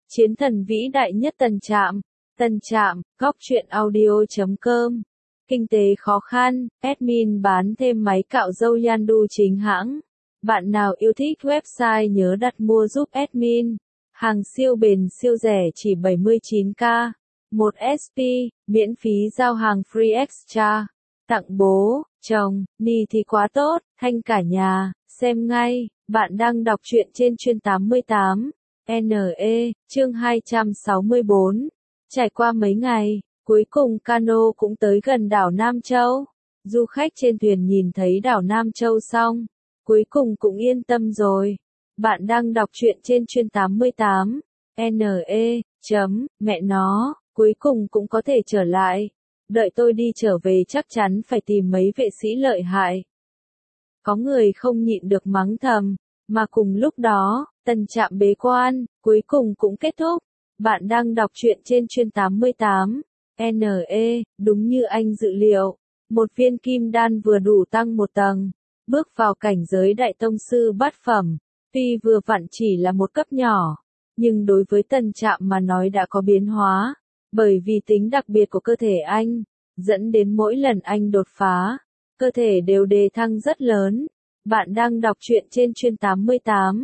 Chiến thần vĩ đại nhất Tần Trạm. Tần Trạm, góc truyện audio.com. Kinh tế khó khăn, admin bán thêm máy cạo râu Yandu chính hãng. Bạn nào yêu thích website nhớ đặt mua giúp admin. Hàng siêu bền siêu rẻ chỉ 79k. 1 SP, miễn phí giao hàng free extra. Tặng bố, chồng, ni thì quá tốt, thanh cả nhà, xem ngay. Bạn đang đọc truyện trên chuyên 88. NE, chương 264. Trải qua mấy ngày, cuối cùng cano cũng tới gần đảo Nam Châu. Du khách trên thuyền nhìn thấy đảo Nam Châu xong, cuối cùng cũng yên tâm rồi. Bạn đang đọc truyện trên chuyên 88. NE, mẹ nó, cuối cùng cũng có thể trở lại. Đợi tôi đi trở về chắc chắn phải tìm mấy vệ sĩ lợi hại. Có người không nhịn được mắng thầm, mà cùng lúc đó, Tần Trạm bế quan, cuối cùng cũng kết thúc. Bạn đang đọc truyện trên chuyên 88. NE, đúng như anh dự liệu, một viên kim đan vừa đủ tăng một tầng, bước vào cảnh giới đại tông sư bát phẩm. Tuy vừa vặn chỉ là một cấp nhỏ, nhưng đối với Tần Trạm mà nói đã có biến hóa, bởi vì tính đặc biệt của cơ thể anh, dẫn đến mỗi lần anh đột phá, cơ thể đều đề thăng rất lớn. Bạn đang đọc truyện trên chuyên 88.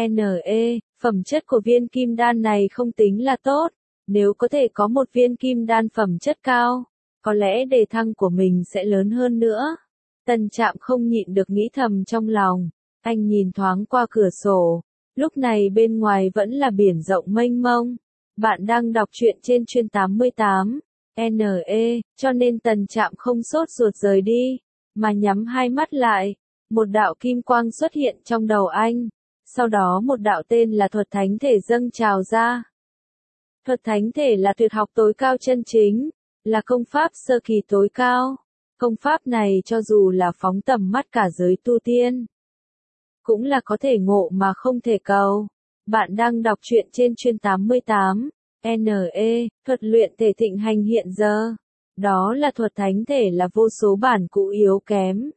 NE, phẩm chất của viên kim đan này không tính là tốt, nếu có thể có một viên kim đan phẩm chất cao, có lẽ đề thăng của mình sẽ lớn hơn nữa. Tần Trạm không nhịn được nghĩ thầm trong lòng, anh nhìn thoáng qua cửa sổ, lúc này bên ngoài vẫn là biển rộng mênh mông. Bạn đang đọc truyện trên chuyên 88. NE, cho nên Tần Trạm không sốt ruột rời đi, mà nhắm hai mắt lại. Một đạo kim quang xuất hiện trong đầu anh, sau đó một đạo tên là thuật thánh thể dâng trào ra. Thuật thánh thể là tuyệt học tối cao chân chính, là công pháp sơ kỳ tối cao. Công pháp này cho dù là phóng tầm mắt cả giới tu tiên, cũng là có thể ngộ mà không thể cầu. Bạn đang đọc truyện trên chuyên 88. NE, thuật luyện thể thịnh hành hiện giờ. Đó là thuật thánh thể là vô số bản cũ yếu kém.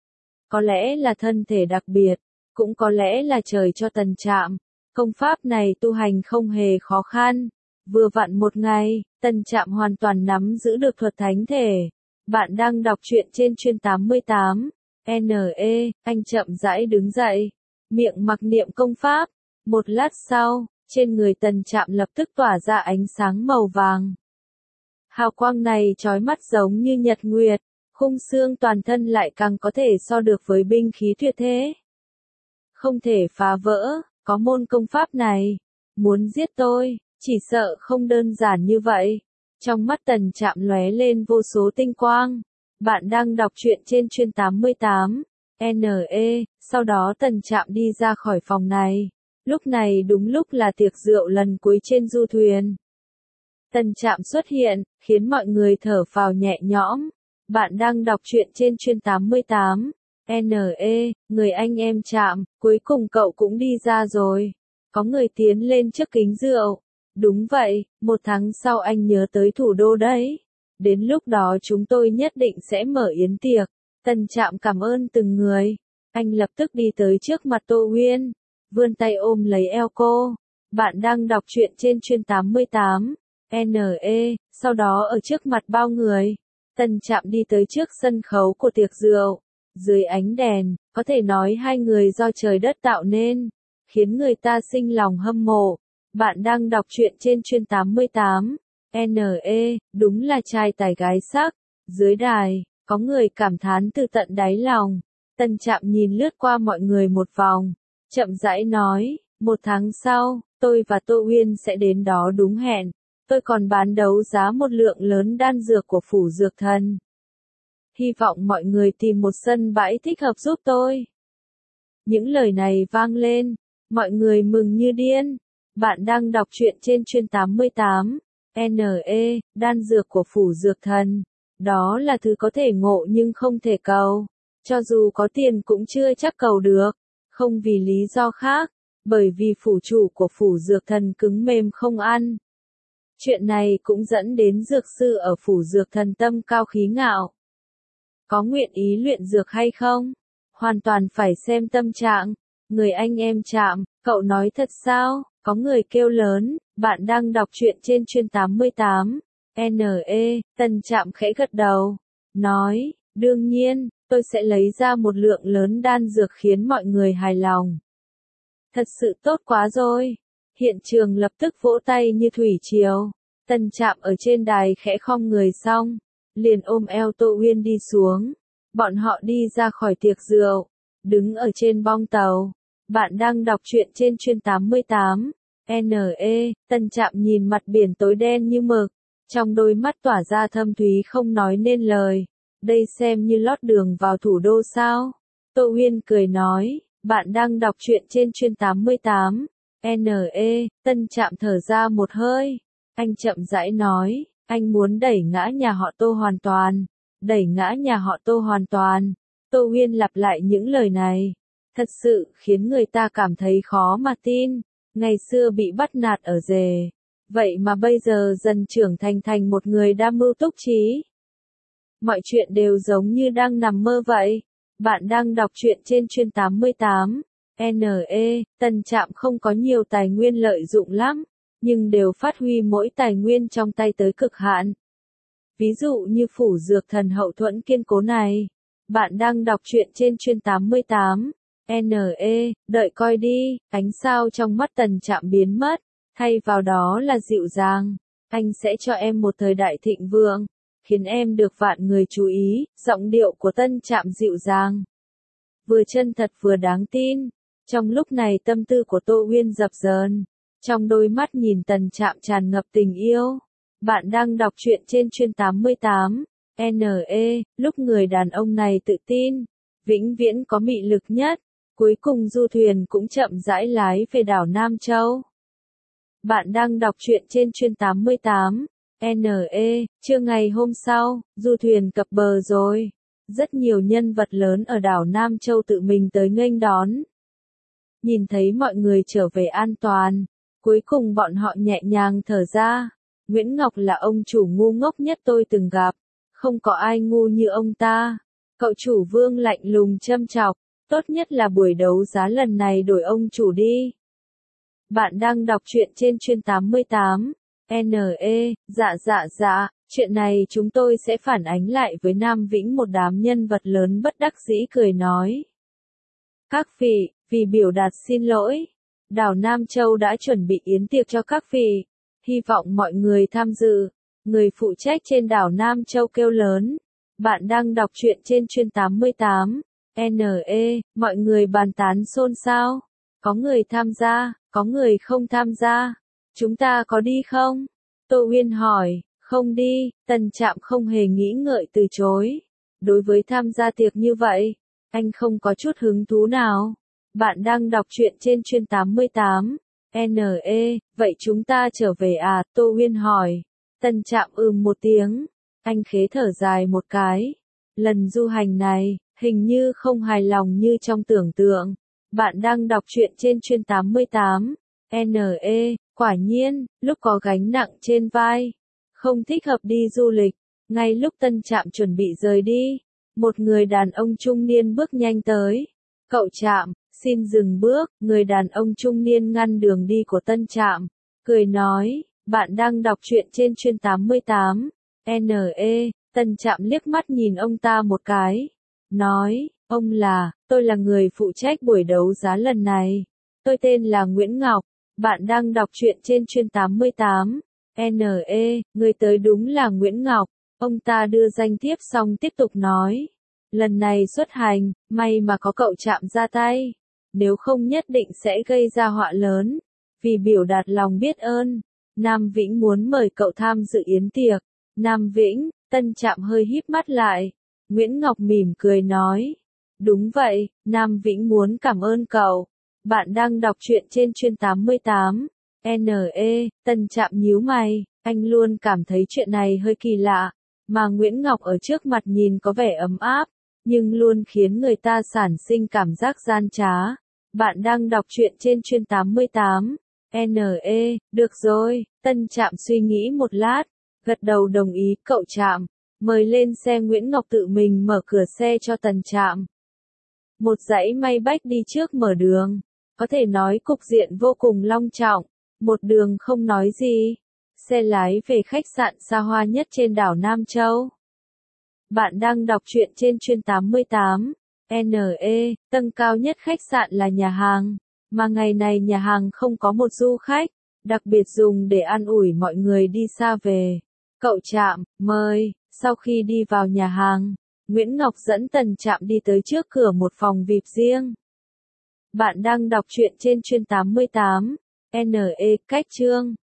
Có lẽ là thân thể đặc biệt, cũng có lẽ là trời cho Tần Trạm. Công pháp này tu hành không hề khó khăn. Vừa vặn một ngày, Tần Trạm hoàn toàn nắm giữ được thuật thánh thể. Bạn đang đọc truyện trên chuyên 88. NE, anh chậm rãi đứng dậy, miệng mặc niệm công pháp. Một lát sau, trên người Tần Trạm lập tức tỏa ra ánh sáng màu vàng. Hào quang này chói mắt giống như nhật nguyệt, khung xương toàn thân lại càng có thể so được với binh khí tuyệt thế. Không thể phá vỡ, có môn công pháp này. Muốn giết tôi, chỉ sợ không đơn giản như vậy. Trong mắt Tần Trạm lóe lên vô số tinh quang. Bạn đang đọc truyện trên chuyên 88. NE, sau đó Tần Trạm đi ra khỏi phòng này. Lúc này đúng lúc là tiệc rượu lần cuối trên du thuyền. Tần Trạm xuất hiện, khiến mọi người thở phào nhẹ nhõm. Bạn đang đọc truyện trên chuyên 88. NE, người anh em Trạm, cuối cùng cậu cũng đi ra rồi. Có người tiến lên trước kính rượu. Đúng vậy, 1 tháng sau anh nhớ tới thủ đô đấy. Đến lúc đó chúng tôi nhất định sẽ mở yến tiệc. Tần Trạm cảm ơn từng người. Anh lập tức đi tới trước mặt Tô Uyên, vươn tay ôm lấy eo cô. Bạn đang đọc truyện trên chuyên 88. NE, sau đó ở trước mặt bao người, Tần Trạm đi tới trước sân khấu của tiệc rượu. Dưới ánh đèn, có thể nói hai người do trời đất tạo nên, khiến người ta sinh lòng hâm mộ. Bạn đang đọc truyện trên chuyên 88. NE, đúng là trai tài gái sắc. Dưới đài, có người cảm thán từ tận đáy lòng. Tần Trạm nhìn lướt qua mọi người một vòng, chậm rãi nói, 1 tháng sau, tôi và Tô Uyên sẽ đến đó đúng hẹn. Tôi còn bán đấu giá một lượng lớn đan dược của phủ dược thần. Hy vọng mọi người tìm một sân bãi thích hợp giúp tôi. Những lời này vang lên, mọi người mừng như điên. Bạn đang đọc truyện trên chuyên 88. NE, đan dược của phủ dược thần. Đó là thứ có thể ngộ nhưng không thể cầu. Cho dù có tiền cũng chưa chắc cầu được. Không vì lý do khác, bởi vì phủ chủ của phủ dược thần cứng mềm không ăn. Chuyện này cũng dẫn đến dược sư ở phủ dược thần tâm cao khí ngạo. Có nguyện ý luyện dược hay không? Hoàn toàn phải xem tâm trạng. Người anh em Trạm, cậu nói thật sao? Có người kêu lớn. Bạn đang đọc truyện trên chuyên 88. NE, Tân Trạm khẽ gật đầu. Nói, đương nhiên, tôi sẽ lấy ra một lượng lớn đan dược khiến mọi người hài lòng. Thật sự tốt quá rồi. Hiện trường lập tức vỗ tay như thủy triều. Tân Trạm ở trên đài khẽ khom người xong, liền ôm eo Tô Uyên đi xuống. Bọn họ đi ra khỏi tiệc rượu, đứng ở trên bong tàu. Bạn đang đọc truyện trên chuyên 88. NE, Tân Trạm nhìn mặt biển tối đen như mực, trong đôi mắt tỏa ra thâm thúy không nói nên lời. Đây xem như lót đường vào thủ đô sao? Tô Uyên cười nói, bạn đang đọc truyện trên chuyên 88. NE, Tân Trạm thở ra một hơi. Anh chậm rãi nói, anh muốn đẩy ngã nhà họ Tô hoàn toàn. Đẩy ngã nhà họ Tô hoàn toàn. Tô Uyên lặp lại những lời này. Thật sự khiến người ta cảm thấy khó mà tin. Ngày xưa bị bắt nạt ở rể, vậy mà bây giờ dần trưởng thành một người đam mưu túc trí. Mọi chuyện đều giống như đang nằm mơ vậy. Bạn đang đọc truyện trên chuyên 88. NE, Tân Trạm không có nhiều tài nguyên lợi dụng lắm, nhưng đều phát huy mỗi tài nguyên trong tay tới cực hạn. Ví dụ như phủ dược thần hậu thuẫn kiên cố này. Bạn đang đọc truyện trên chuyên 88. NE, đợi coi đi, ánh sao trong mắt Tần Trạm biến mất, thay vào đó là dịu dàng. Anh sẽ cho em một thời đại thịnh vượng, khiến em được vạn người chú ý. Giọng điệu của Tân Trạm dịu dàng, vừa chân thật vừa đáng tin. Trong lúc này tâm tư của Tô Uyên dập dờn, trong đôi mắt nhìn Tần Trạm tràn ngập tình yêu. Bạn đang đọc truyện trên chuyên 88. NE, lúc người đàn ông này tự tin, vĩnh viễn có mị lực nhất. Cuối cùng du thuyền cũng chậm rãi lái về đảo Nam Châu. Bạn đang đọc truyện trên chuyên 88. NE, trưa ngày hôm sau, du thuyền cập bờ rồi. Rất nhiều nhân vật lớn ở đảo Nam Châu tự mình tới nghênh đón. Nhìn thấy mọi người trở về an toàn, cuối cùng bọn họ nhẹ nhàng thở ra. Nguyễn Ngọc là ông chủ ngu ngốc nhất tôi từng gặp. Không có ai ngu như ông ta. Cậu chủ Vương lạnh lùng châm chọc. Tốt nhất là buổi đấu giá lần này đổi ông chủ đi. Bạn đang đọc truyện trên chuyên 88. NE, dạ, chuyện này chúng tôi sẽ phản ánh lại với Nam Vĩnh. Một đám nhân vật lớn bất đắc dĩ cười nói. Các vị, vì biểu đạt xin lỗi, đảo Nam Châu đã chuẩn bị yến tiệc cho các vị. Hy vọng mọi người tham dự. Người phụ trách trên đảo Nam Châu kêu lớn. Bạn đang đọc truyện trên chuyên 88. NE, mọi người bàn tán xôn xao. Có người tham gia, có người không tham gia. Chúng ta có đi không? Tô Uyên hỏi. Không đi. Tần Trạm không hề nghĩ ngợi từ chối. Đối với tham gia tiệc như vậy, anh không có chút hứng thú nào. Bạn đang đọc truyện trên chuyên 88. NE, vậy chúng ta trở về à? Tô Uyên hỏi. Tần Trạm một tiếng. Anh khế thở dài một cái. Lần du hành này, hình như không hài lòng như trong tưởng tượng. Bạn đang đọc truyện trên chuyên 88. NE, quả nhiên, lúc có gánh nặng trên vai, không thích hợp đi du lịch. Ngay lúc Tân Trạm chuẩn bị rời đi, một người đàn ông trung niên bước nhanh tới. Cậu Trạm, xin dừng bước. Người đàn ông trung niên ngăn đường đi của Tân Trạm, cười nói, bạn đang đọc truyện trên chuyên 88. NE, Tân Trạm liếc mắt nhìn ông ta một cái. Nói, tôi là người phụ trách buổi đấu giá lần này. Tôi tên là Nguyễn Ngọc. Bạn đang đọc truyện trên chuyên 88. NE, người tới đúng là Nguyễn Ngọc. Ông ta đưa danh thiếp xong tiếp tục nói. Lần này xuất hành, may mà có cậu Trạm ra tay. Nếu không nhất định sẽ gây ra họa lớn. Vì biểu đạt lòng biết ơn, Nam Vĩnh muốn mời cậu tham dự yến tiệc. Nam Vĩnh, Tân Trạm hơi híp mắt lại. Nguyễn Ngọc mỉm cười nói. Đúng vậy, Nam Vĩnh muốn cảm ơn cậu. Bạn đang đọc truyện trên chuyên 88. NE, Tân Trạm nhíu mày, anh luôn cảm thấy chuyện này hơi kỳ lạ. Mà Nguyễn Ngọc ở trước mặt nhìn có vẻ ấm áp, nhưng luôn khiến người ta sản sinh cảm giác gian trá. Bạn đang đọc truyện trên chuyên 88. NE, được rồi. Tân Trạm suy nghĩ một lát, gật đầu đồng ý. Cậu Trạm, mời lên xe. Nguyễn Ngọc tự mình mở cửa xe cho Tần Trạm. Một dãy may bách đi trước mở đường. Có thể nói cục diện vô cùng long trọng. Một đường không nói gì. Xe lái về khách sạn xa hoa nhất trên đảo Nam Châu. Bạn đang đọc truyện trên chuyên 88. NE, tầng cao nhất khách sạn là nhà hàng. Mà ngày này nhà hàng không có một du khách. Đặc biệt dùng để an ủi mọi người đi xa về. Cậu Trạm, mời. Sau khi đi vào nhà hàng, Nguyễn Ngọc dẫn Tần Trạm đi tới trước cửa một phòng VIP riêng. Bạn đang đọc truyện trên chuyên 88. NE, cách chương.